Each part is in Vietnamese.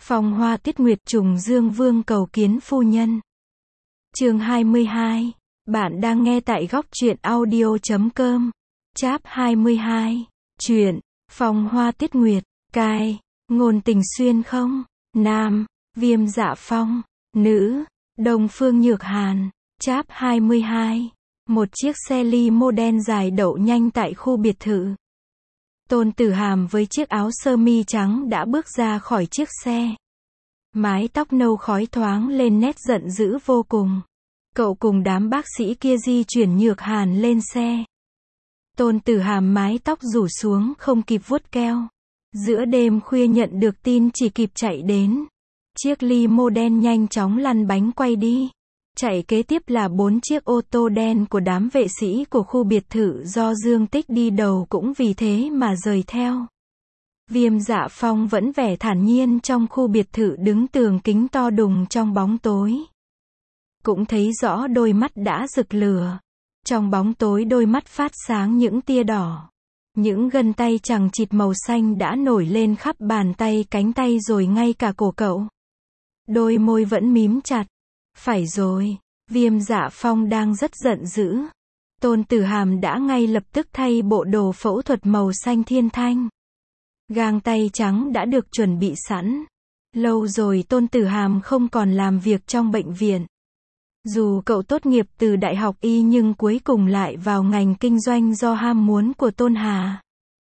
Phong Hoa Tuyết Nguyệt trùng Dương Vương cầu kiến phu nhân. Chương 22. Bạn đang nghe tại góc truyện audio.com. Chap 22. Truyện Phong Hoa Tuyết Nguyệt. Cai. Ngôn Tình Xuyên không. Nam. Viêm Dạ Phong. Nữ. Đông Phương Nhược Hàn. Chap 22. Một chiếc xe limo đen dài đậu nhanh tại khu biệt thự. Tôn Tử Hàm với chiếc áo sơ mi trắng đã bước ra khỏi chiếc xe. Mái tóc nâu khói thoáng lên nét giận dữ vô cùng. Cậu cùng đám bác sĩ kia di chuyển Nhược Hàn lên xe. Tôn Tử Hàm mái tóc rủ xuống không kịp vuốt keo. Giữa đêm khuya nhận được tin chỉ kịp chạy đến. Chiếc limo đen nhanh chóng lăn bánh quay đi. Chạy kế tiếp là 4 chiếc ô tô đen của đám vệ sĩ của khu biệt thự do Dương Tích đi đầu cũng vì thế mà rời theo. Viêm Dạ Phong vẫn vẻ thản nhiên trong khu biệt thự đứng tường kính to đùng trong bóng tối. Cũng thấy rõ đôi mắt đã rực lửa. Trong bóng tối đôi mắt phát sáng những tia đỏ. Những gân tay chằng chịt màu xanh đã nổi lên khắp bàn tay cánh tay rồi ngay cả cổ cậu. Đôi môi vẫn mím chặt. Phải rồi, Viêm Dạ Phong đang rất giận dữ. Tôn Tử Hàm đã ngay lập tức thay bộ đồ phẫu thuật màu xanh thiên thanh. Găng tay trắng đã được chuẩn bị sẵn. Lâu rồi Tôn Tử Hàm không còn làm việc trong bệnh viện. Dù cậu tốt nghiệp từ Đại học Y nhưng cuối cùng lại vào ngành kinh doanh do ham muốn của Tôn Hà.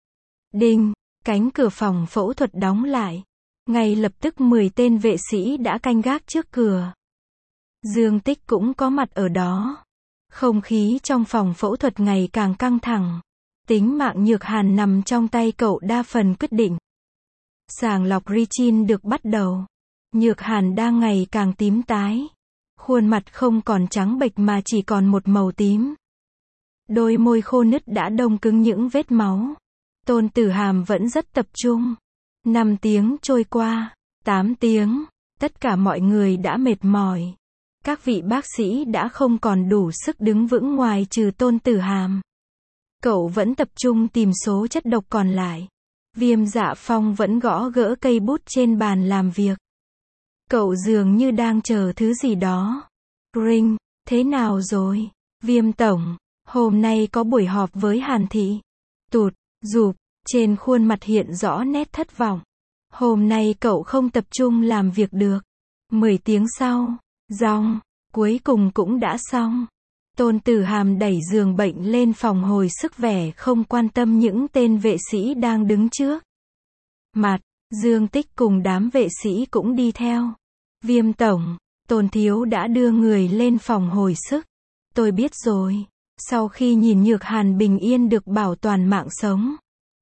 Đinh, cánh cửa phòng phẫu thuật đóng lại. Ngay lập tức 10 tên vệ sĩ đã canh gác trước cửa. Dương Tích cũng có mặt ở đó. Không khí trong phòng phẫu thuật ngày càng căng thẳng. Tính mạng Nhược Hàn nằm trong tay cậu đa phần quyết định. Sàng lọc Richin được bắt đầu. Nhược Hàn đang ngày càng tím tái. Khuôn mặt không còn trắng bệch mà chỉ còn một màu tím. Đôi môi khô nứt đã đông cứng những vết máu. Tôn Tử Hàm vẫn rất tập trung. 5 tiếng trôi qua. 8 tiếng. Tất cả mọi người đã mệt mỏi. Các vị bác sĩ đã không còn đủ sức đứng vững ngoài trừ Tôn Tử Hàm. Cậu vẫn tập trung tìm số chất độc còn lại. Viêm Dạ Phong vẫn gõ gỡ cây bút trên bàn làm việc. Cậu dường như đang chờ thứ gì đó. Ring, thế nào rồi? Viêm Tổng, hôm nay có buổi họp với Hàn Thị. Tụt, rụp, trên khuôn mặt hiện rõ nét thất vọng. Hôm nay cậu không tập trung làm việc được. 10 tiếng sau, rong, cuối cùng cũng đã xong. Tôn Tử Hàm đẩy giường bệnh lên phòng hồi sức vẻ không quan tâm những tên vệ sĩ đang đứng trước. Mặt, Dương Tích cùng đám vệ sĩ cũng đi theo. Viêm Tổng, Tôn Thiếu đã đưa người lên phòng hồi sức. Tôi biết rồi. Sau khi nhìn Nhược Hàn bình yên được bảo toàn mạng sống,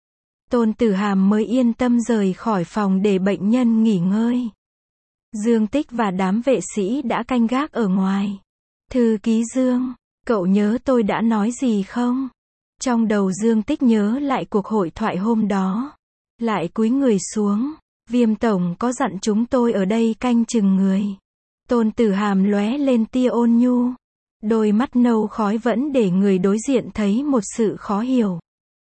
Tôn Tử Hàm mới yên tâm rời khỏi phòng để bệnh nhân nghỉ ngơi. Dương Tích và đám vệ sĩ đã canh gác ở ngoài. Thư ký Dương, cậu nhớ tôi đã nói gì không? Trong đầu Dương Tích nhớ lại cuộc hội thoại hôm đó. Lại cúi người xuống. Viêm Tổng có dặn chúng tôi ở đây canh chừng người. Tôn Tử Hàm lóe lên tia ôn nhu. Đôi mắt nâu khói vẫn để người đối diện thấy một sự khó hiểu.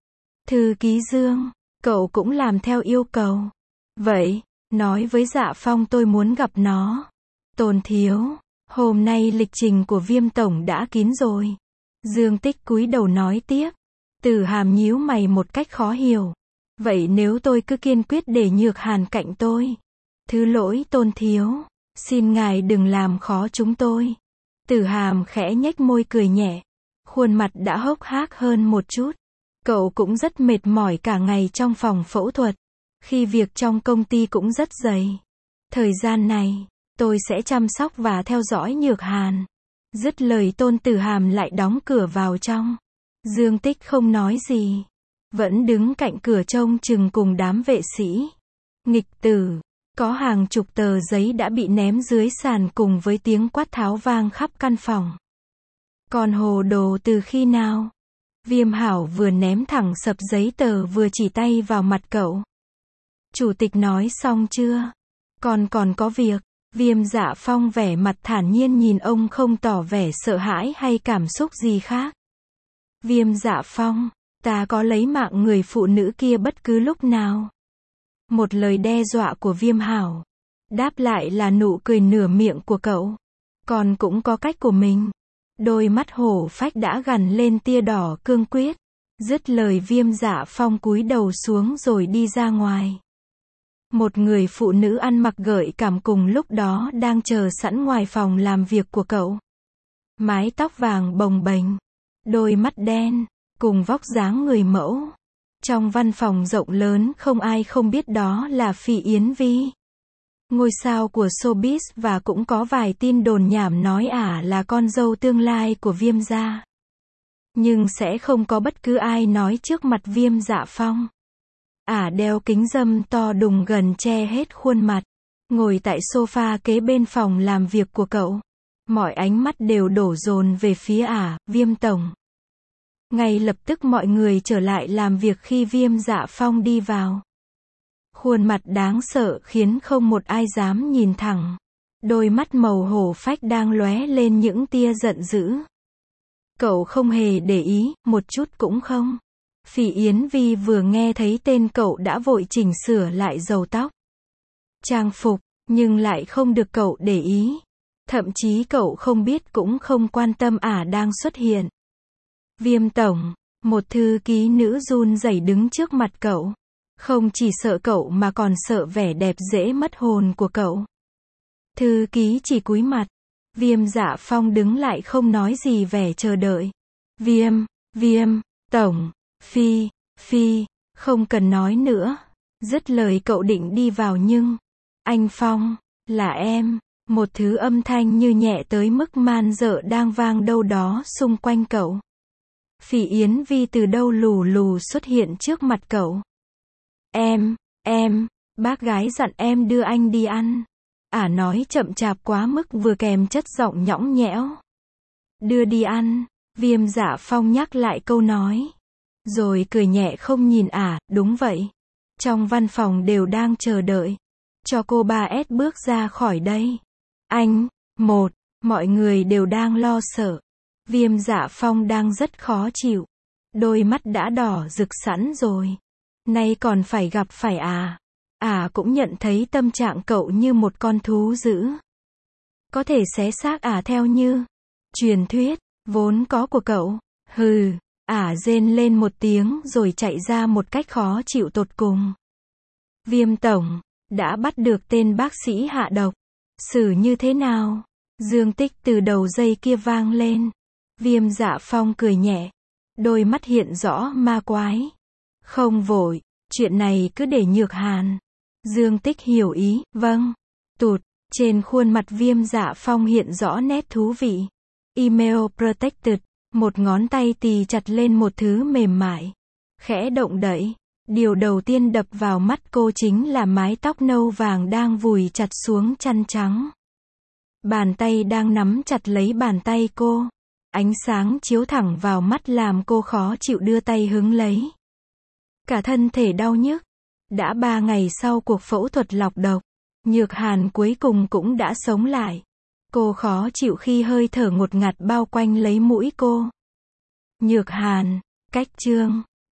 Thư ký Dương, cậu cũng làm theo yêu cầu. Vậy, nói với Dạ Phong tôi muốn gặp nó. Tôn Thiếu, hôm nay lịch trình của Viêm Tổng đã kín rồi. Dương Tích cúi đầu nói tiếp. Tử Hàm nhíu mày một cách khó hiểu. Vậy nếu tôi cứ kiên quyết để Nhược Hàn cạnh tôi? Thứ lỗi Tôn Thiếu, xin ngài đừng làm khó chúng tôi. Tử Hàm khẽ nhếch môi cười nhẹ. Khuôn mặt đã hốc hác hơn một chút. Cậu cũng rất mệt mỏi cả ngày trong phòng phẫu thuật. Khi việc trong công ty cũng rất dày. Thời gian này, tôi sẽ chăm sóc và theo dõi Nhược Hàn. Dứt lời Tôn Tử Hàm lại đóng cửa vào trong. Dương Tích không nói gì. Vẫn đứng cạnh cửa trông chừng cùng đám vệ sĩ. Nghịch tử. Có hàng chục tờ giấy đã bị ném dưới sàn cùng với tiếng quát tháo vang khắp căn phòng. Còn hồ đồ từ khi nào? Viêm Hảo vừa ném thẳng sập giấy tờ vừa chỉ tay vào mặt cậu. Chủ tịch nói xong chưa? Còn có việc. Viêm Dạ Phong vẻ mặt thản nhiên nhìn ông không tỏ vẻ sợ hãi hay cảm xúc gì khác. Viêm Dạ Phong, ta có lấy mạng người phụ nữ kia bất cứ lúc nào. Một lời đe dọa của Viêm Hảo. Đáp lại là nụ cười nửa miệng của cậu. Con cũng có cách của mình. Đôi mắt hổ phách đã gằn lên tia đỏ cương quyết. Dứt lời Viêm Dạ Phong cúi đầu xuống rồi đi ra ngoài. Một người phụ nữ ăn mặc gợi cảm cùng lúc đó đang chờ sẵn ngoài phòng làm việc của cậu. Mái tóc vàng bồng bềnh, đôi mắt đen, cùng vóc dáng người mẫu. Trong văn phòng rộng lớn không ai không biết đó là Phỉ Yến Vi. Ngôi sao của showbiz và cũng có vài tin đồn nhảm nói ả là con dâu tương lai của Viêm gia. Nhưng sẽ không có bất cứ ai nói trước mặt Viêm Dạ Phong. Ả đeo kính râm to đùng gần che hết khuôn mặt. Ngồi tại sofa kế bên phòng làm việc của cậu. Mọi ánh mắt đều đổ dồn về phía ả, Viêm tổng. Ngay lập tức mọi người trở lại làm việc khi Viêm Dạ Phong đi vào. Khuôn mặt đáng sợ khiến không một ai dám nhìn thẳng. Đôi mắt màu hổ phách đang lóe lên những tia giận dữ. Cậu không hề để ý, một chút cũng không. Phỉ Yến Vi vừa nghe thấy tên cậu đã vội chỉnh sửa lại râu tóc, trang phục, nhưng lại không được cậu để ý. Thậm chí cậu không biết cũng không quan tâm ả đang xuất hiện. Viêm tổng, một thư ký nữ run rẩy đứng trước mặt cậu. Không chỉ sợ cậu mà còn sợ vẻ đẹp dễ mất hồn của cậu. Thư ký chỉ cúi mặt. Viêm Dạ Phong đứng lại không nói gì vẻ chờ đợi. Viêm tổng, Phi, không cần nói nữa. Dứt lời cậu định đi vào nhưng, anh Phong, là em. Một thứ âm thanh như nhẹ tới mức man dợ đang vang đâu đó xung quanh cậu. Phỉ Yến Vi từ đâu lù lù xuất hiện trước mặt cậu. Em, bác gái dặn em đưa anh đi ăn. Ả nói chậm chạp quá mức vừa kèm chất giọng nhõng nhẽo. Đưa đi ăn, Viêm Dạ Phong nhắc lại câu nói. Rồi cười nhẹ không nhìn ả, đúng vậy. Trong văn phòng đều đang chờ đợi. Cho cô 3S bước ra khỏi đây. Mọi người đều đang lo sợ. Viêm Dạ Phong đang rất khó chịu. Đôi mắt đã đỏ rực sẵn rồi. Nay còn phải gặp phải à. Ả cũng nhận thấy tâm trạng cậu như một con thú dữ. Có thể xé xác ả theo như truyền thuyết vốn có của cậu. Hừ, ả rên lên một tiếng rồi chạy ra một cách khó chịu tột cùng. Viêm tổng, đã bắt được tên bác sĩ hạ độc. Xử như thế nào? Dương tích từ đầu dây kia vang lên. Viêm Dạ Phong cười nhẹ. Đôi mắt hiện rõ ma quái. Không vội, chuyện này cứ để Nhược Hàn. Dương tích hiểu ý, vâng. Tụt, trên khuôn mặt Viêm Dạ Phong hiện rõ nét thú vị. Email protected, một ngón tay tì chặt lên một thứ mềm mại. Khẽ động đậy. Điều đầu tiên đập vào mắt cô chính là mái tóc nâu vàng đang vùi chặt xuống chăn trắng. Bàn tay đang nắm chặt lấy bàn tay cô. Ánh sáng chiếu thẳng vào mắt làm cô khó chịu đưa tay hứng lấy. Cả thân thể đau nhức. Đã 3 ngày sau cuộc phẫu thuật lọc độc, Nhược Hàn cuối cùng cũng đã sống lại. Cô khó chịu khi hơi thở ngột ngạt bao quanh lấy mũi cô. Nhược Hàn, cách chương